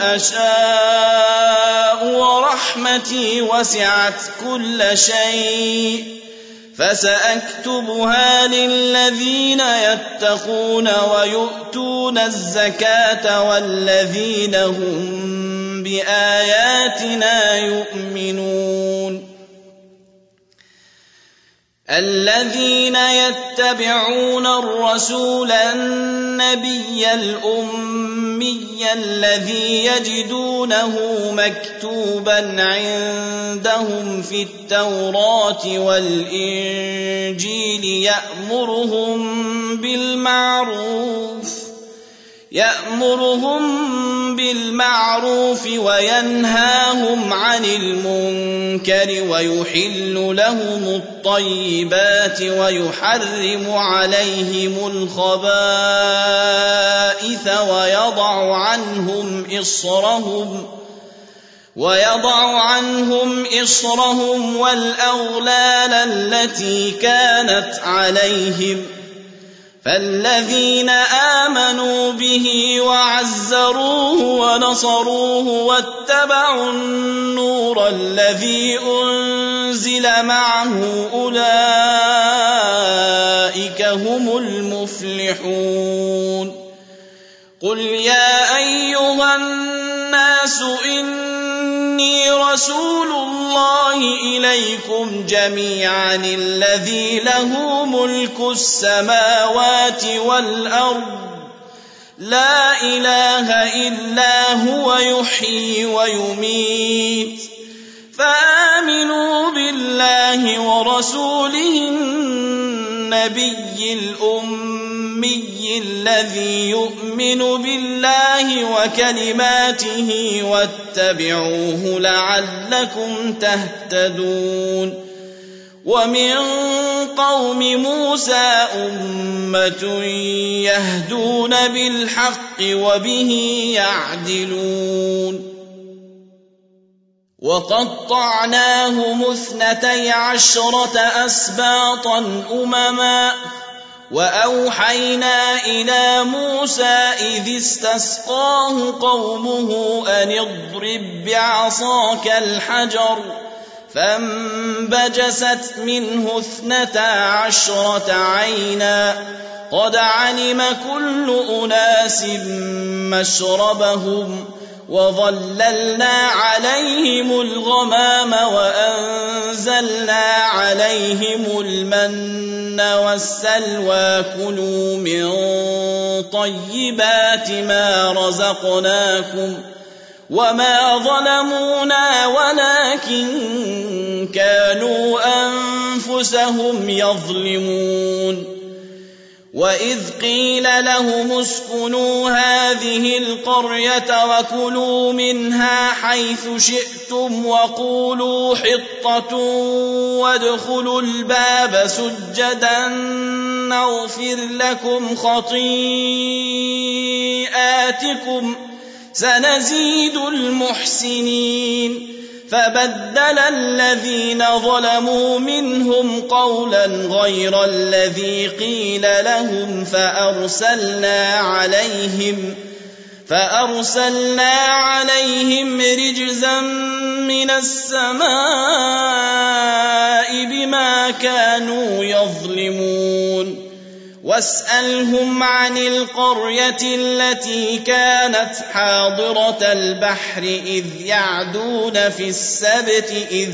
أشاء ورحمتي وسعت كل شيء فسأكتبها للذين يتقون ويؤتون الزكاة والذين هم بآياتنا يؤمنون. الذين يتبعون الرسول النبي الأمي الذي يجدونه مكتوبا عندهم في التوراة والإنجيل يأمرهم بالمعروف وينهاهم عن المنكر ويحل لهم الطيبات ويحرم عليهم الخبائث ويضع عنهم إصرهم والأغلال التي كانت عليهم. فالذين آمنوا به وعزروه ونصروه واتبعوا النور الذي أنزل معه أولئك هم المفلحون. قل يا أيها الناس إني رسول الله إليكم جميعا الذي له ملك السماوات والأرض لا إله إلا هو يحيي ويميت. فآمنوا بالله ورسوله النبي الأمي الذي يؤمن بالله وكلماته واتبعوه لعلكم تهتدون. ومن قوم موسى أمة يهدون بالحق وبه يعدلون. وقطعناهم 12 أسباطا أمما وأوحينا إلى موسى إذ استسقاه قومه أن اضرب بعصاك الحجر فانبجست منه 12 عينا قد علم كل أناس مشربهم وظللنا عليهم الغمام وأنزلنا عليهم المن والسلوى كلوا من طيبات ما رزقناكم وما ظلمونا ولكن كانوا أنفسهم يظلمون. وإذ قيل لهم اسكنوا هذه القرية وكلوا منها حيث شئتم وقولوا حطة وادخلوا الباب سجدا نغفر لكم خطيئاتكم سنزيد المحسنين. فبدل الذين ظلموا منهم قولا غير الذي قيل لهم فأرسلنا عليهم رجزا من السماء بما كانوا يظلمون. واسألهم عن القرية التي كانت حاضرة البحر إذ يعدون في السبت إذ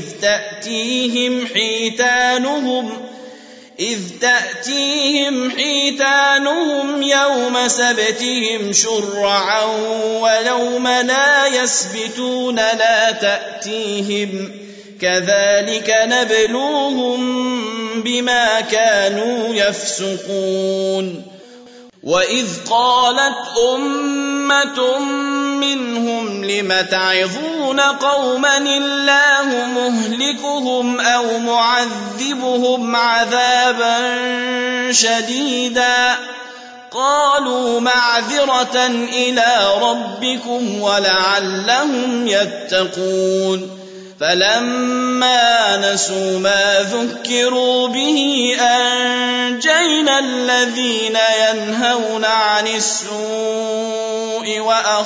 تأتيهم حيتانهم يوم سبتهم شرعا ويوم لا يسبتون لا تأتيهم كذلك نبلوهم بما كانوا يفسقون. وإذ قالت أمة منهم لم تعظون قوما الله مهلكهم أو معذبهم عذابا شديدا قالوا معذرة إلى ربكم ولعلهم يتقون فلما نسوا ما ذكروا به أنجينا الذين ينهون عن السوء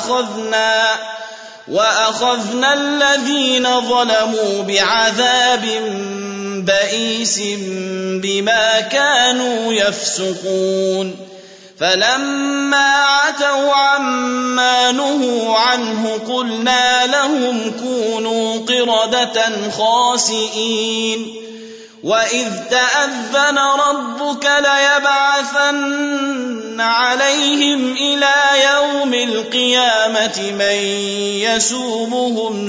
وأخذنا الذين ظلموا بعذاب بئيس بما كانوا يفسقون فلما عتوا عما نهوا عنه قلنا لهم كونوا قردة خاسئين وإذ تأذن ربك ليبعثن عليهم إلى يوم القيامة من يسومهم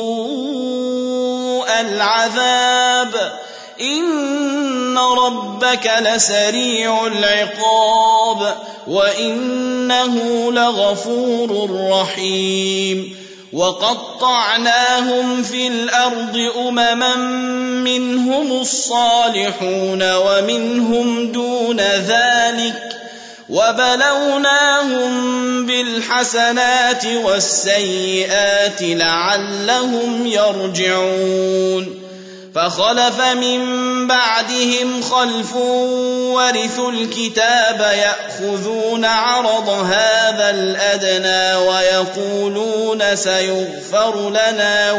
سوء العذاب إن ربك لسريع العقاب وإنه لغفور رحيم وقطعناهم في الأرض أمما منهم الصالحون ومنهم دون ذلك وبلوناهم بالحسنات والسيئات لعلهم يرجعون فخلف من بعدهم خلف ورثوا الكتاب يأخذون عرض هذا الأدنى ويقولون سيغفر لنا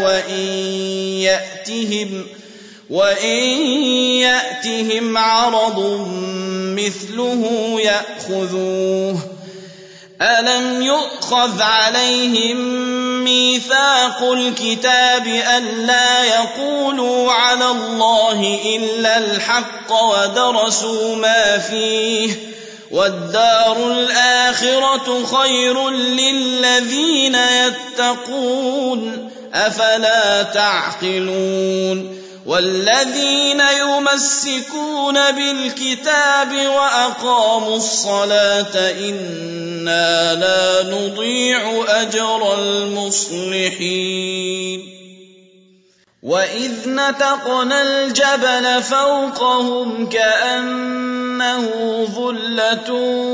وإن يأتهم عرض مثله يأخذوه ألم يؤخذ عليهم ميثاق الكتاب ألا يقولوا على الله إلا الحق ودرسوا ما فيه والدار الآخرة خير للذين يتقون أفلا تعقلون والذين يمسكون بالكتاب وأقاموا الصلاة إنا لا نضيع أجر المصلحين وإذ نتقنا الجبل فوقهم كأنه ظلة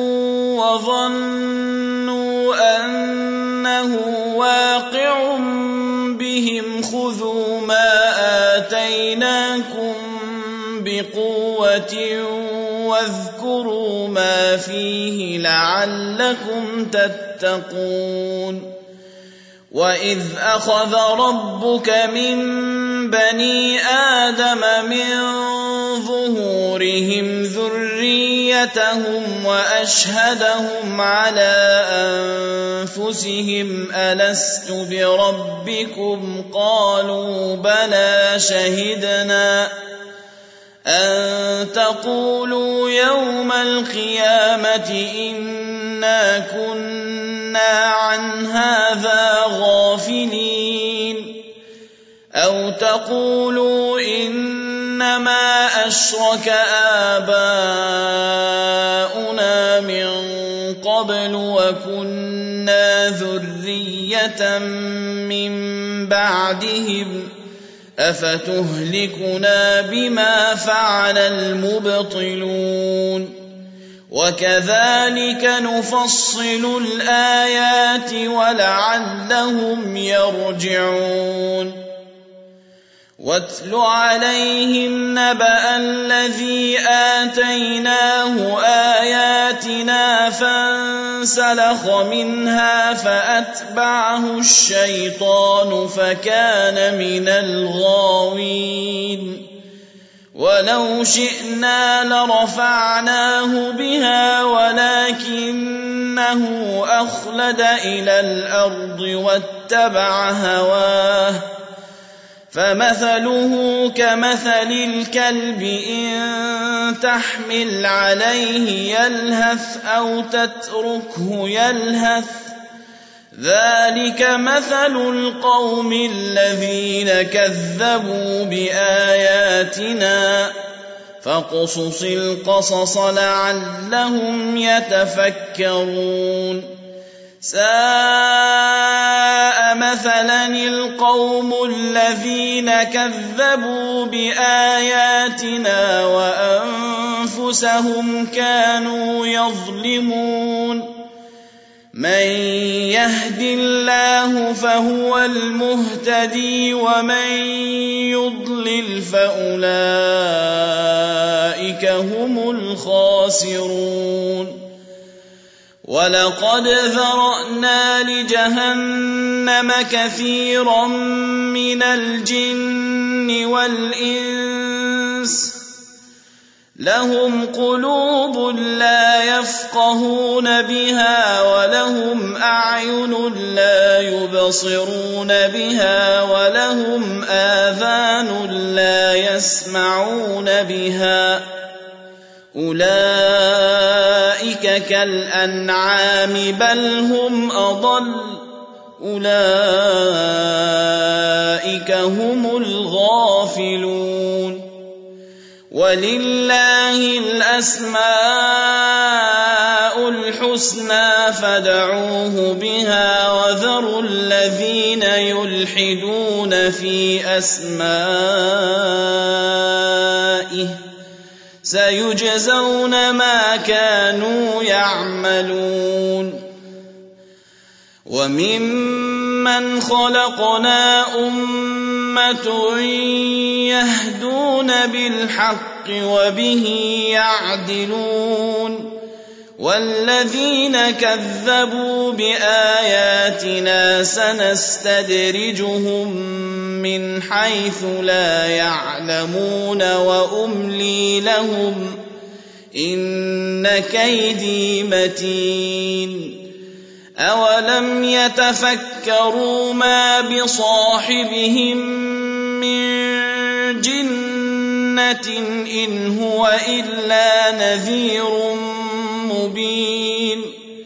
وظنوا أنه واقع بهم خذوا ما آتيناكم بقوة واذكروا ما فيه لعلكم تتقون وإذ أخذ ربك من بني آدم من ظهورهم ذريتهم وأشهدهم على أنفسهم ألست بربكم قالوا بلى شهدنا أن تقولوا يوم القيامة إنا كنا عن هذا غافلين أو تقولوا إنما أشرك آباؤنا من قبل وكنا ذرية من بعدهم أفتهلكنا بما فعل المبطلون وكذلك نفصل الآيات ولعلهم يرجعون واتل عليهم نبأ الذي آتيناه آياتنا فانسلخ منها فأتبعه الشيطان فكان من الغاوين ولو شئنا لرفعناه بها ولكنه أخلد إلى الأرض واتبع هواه فمثله كمثل الكلب إن تحمل عليه يلهث أو تتركه يلهث ذلك مثل القوم الذين كذبوا بآياتنا فاقصص القصص لعلهم يتفكرون ساء مثلا القوم الذين كذبوا بآياتنا وأنفسهم كانوا يظلمون من يهد الله فهو المهتدي ومن يضلل فأولئك هم الخاسرون ولقد ذرأنا لجهنم كثيرا من الجن والإنس لهم قلوب لا يفقهون بها ولهم أعين لا يبصرون بها ولهم آذان لا يسمعون بها أولئك كالأنعام بل هم أضل أولئك هم الغافلون ولله الأسماء الحسنى فادعوه بها وذروا الذين يلحدون في أسمائه سيجزون ما كانوا يعملون وممن خلقنا أمة يهدون بالحق وبه يعدلون والذين كذبوا بآياتنا سنستدرجهم من حيث لا يعلمون وأملي لهم إن كيدي متين أولم يتفكروا ما بصاحبهم من جنة إن هو إلا نذير مبين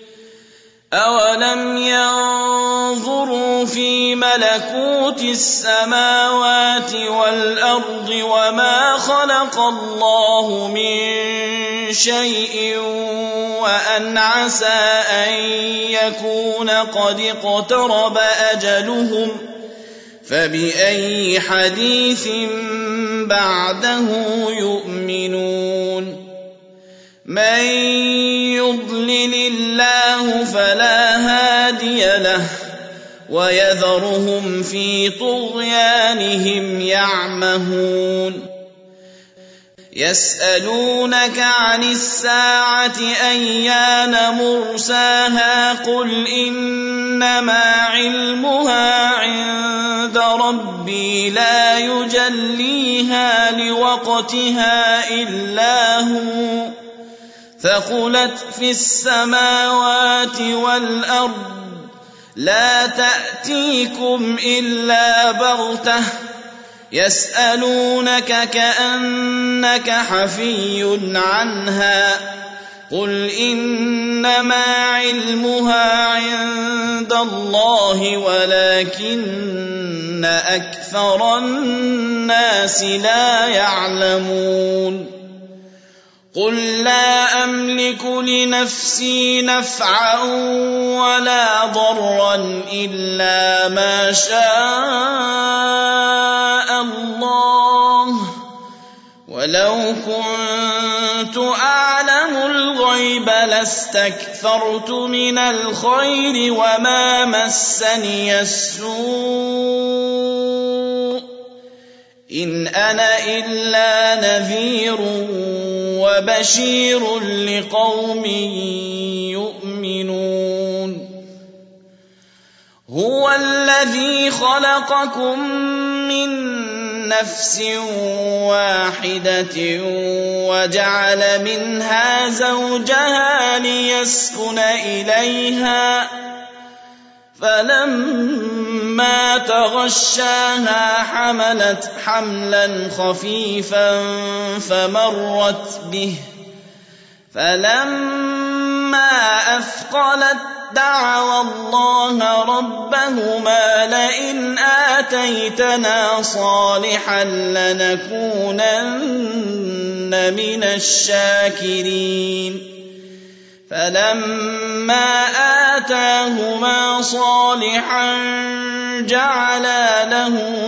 أولم ينظروا في ملكوت السماوات والأرض وما خلق الله من شيء وأن عسى أن يكون قد اقترب أجلهم فبأي حديث بعده يؤمنون من يضلل الله فلا هادي له ويذرهم في طغيانهم يعمهون يسألونك عن الساعة أيان مرساها قل إنما علمها عند ربي لا يجليها لوقتها إلا هو ثقلت في السماوات والأرض لا تأتيكم إلا بغتة يسألونك كأنك حفي عنها قل إنما علمها عند الله ولكن أكثر الناس لا يعلمون قل لا أملك لنفسي نفعا ولا ضرا إلا ما شاء الله ولو كنت أعلم الغيب لاستكثرت من الخير وما مسني السوء إن أنا إلا نذير وبشير لقوم يؤمنون هو الذي خلقكم من نفس واحدة وجعل منها زوجها ليسكن إليها فلما تغشاها حملت حملا خفيفا فمرت به فلما أثقلت دعوا الله ربهما لئن آتيتنا صالحا لنكونن من الشاكرين فلما آتاهما صالحا جعلا له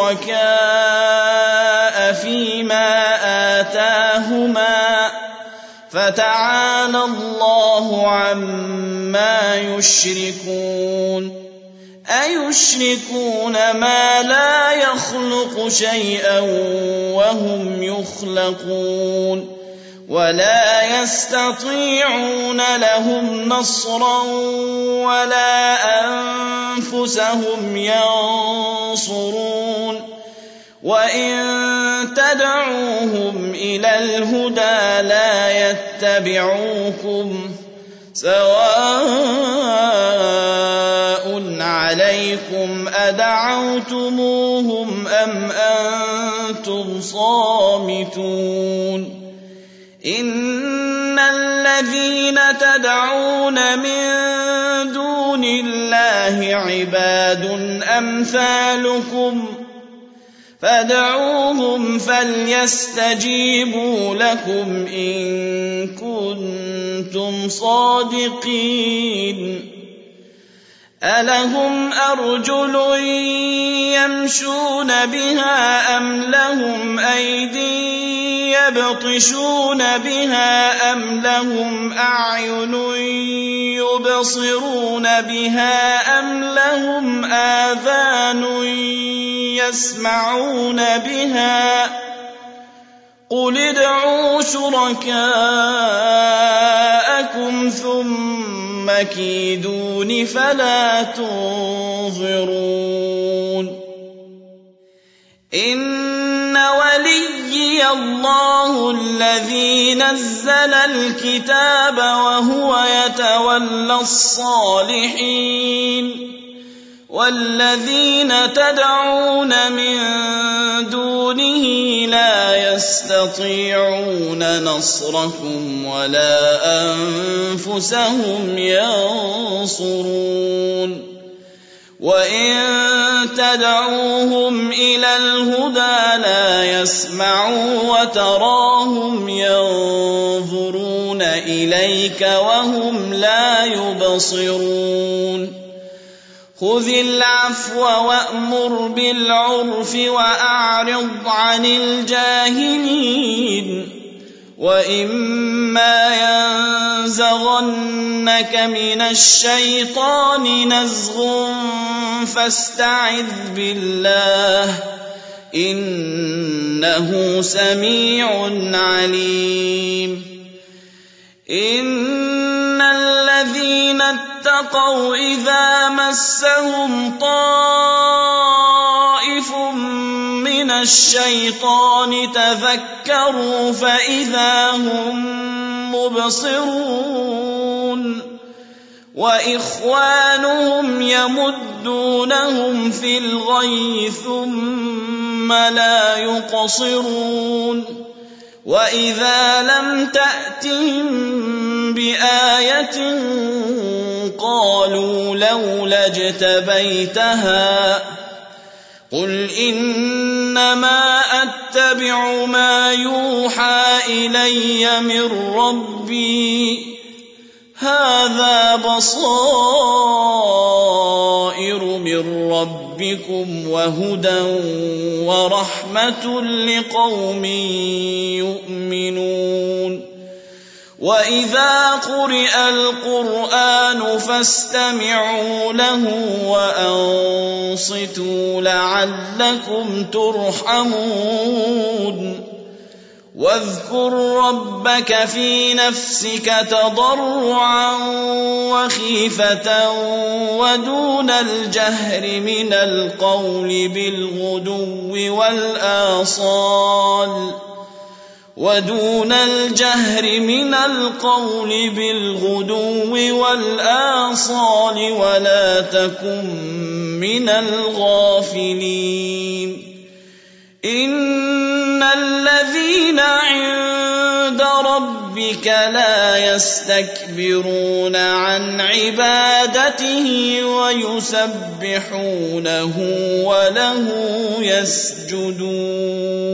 شركاء فيما آتاهما فتعالى الله عما يشركون أيشركون ما لا يخلق شيئا وهم يخلقون ولا يستطيعون لهم نصرا ولا أنفسهم ينصرون وإن تدعوهم إلى الهدى لا يتبعوكم سواء عليكم أدعوتموهم أم أنتم صامتون إن الذين تدعون من دون الله عباد أمثالكم فادعوهم فليستجيبوا لكم إن كنتم صادقين ألهم أرجل يمشون بها أم لهم أيدي يبطشون بها أم لهم أعين يبصرون بها أم لهم آذان يسمعون بها قل ادعوا شركاءكم ثم كيدون فلا تنظرون إن وليي الله الذي نزل الكتاب وهو يتولى الصالحين والذين تدعون من دونه لا يستطيعون نصركم ولا أنفسهم ينصرون وإن تدعوهم إلى الهدى لا يسمعوا وتراهم ينظرون إليك وهم لا يبصرون خذ العفو وأمر بالعرف وأعرض عن الجاهلين وإما ينزغنك من الشيطان نزغ فاستعذ بالله إنه سميع عليم إن الذين اتقوا إذا مسهم طائف من الشيطان تذكروا فإذا هم مبصرون وإخوانهم يمدونهم في الغي ثم لا يقصرون وإذا لم تأتهم بآية قالوا لولا اجتبيتها قل إنما أتبع ما يوحى إلي من ربي هذا بصائر من ربكم وهدى ورحمة لقوم يؤمنون وإذا قرئ القرآن فاستمعوا له وأنصتوا لعلكم ترحمون واذكر ربك في نفسك تضرعا وخيفة ودون الجهر من القول بالغدو والآصال ولا تكن من الغافلين إن الذين عند ربك لا يستكبرون عن عبادته ويسبحونه وله يسجدون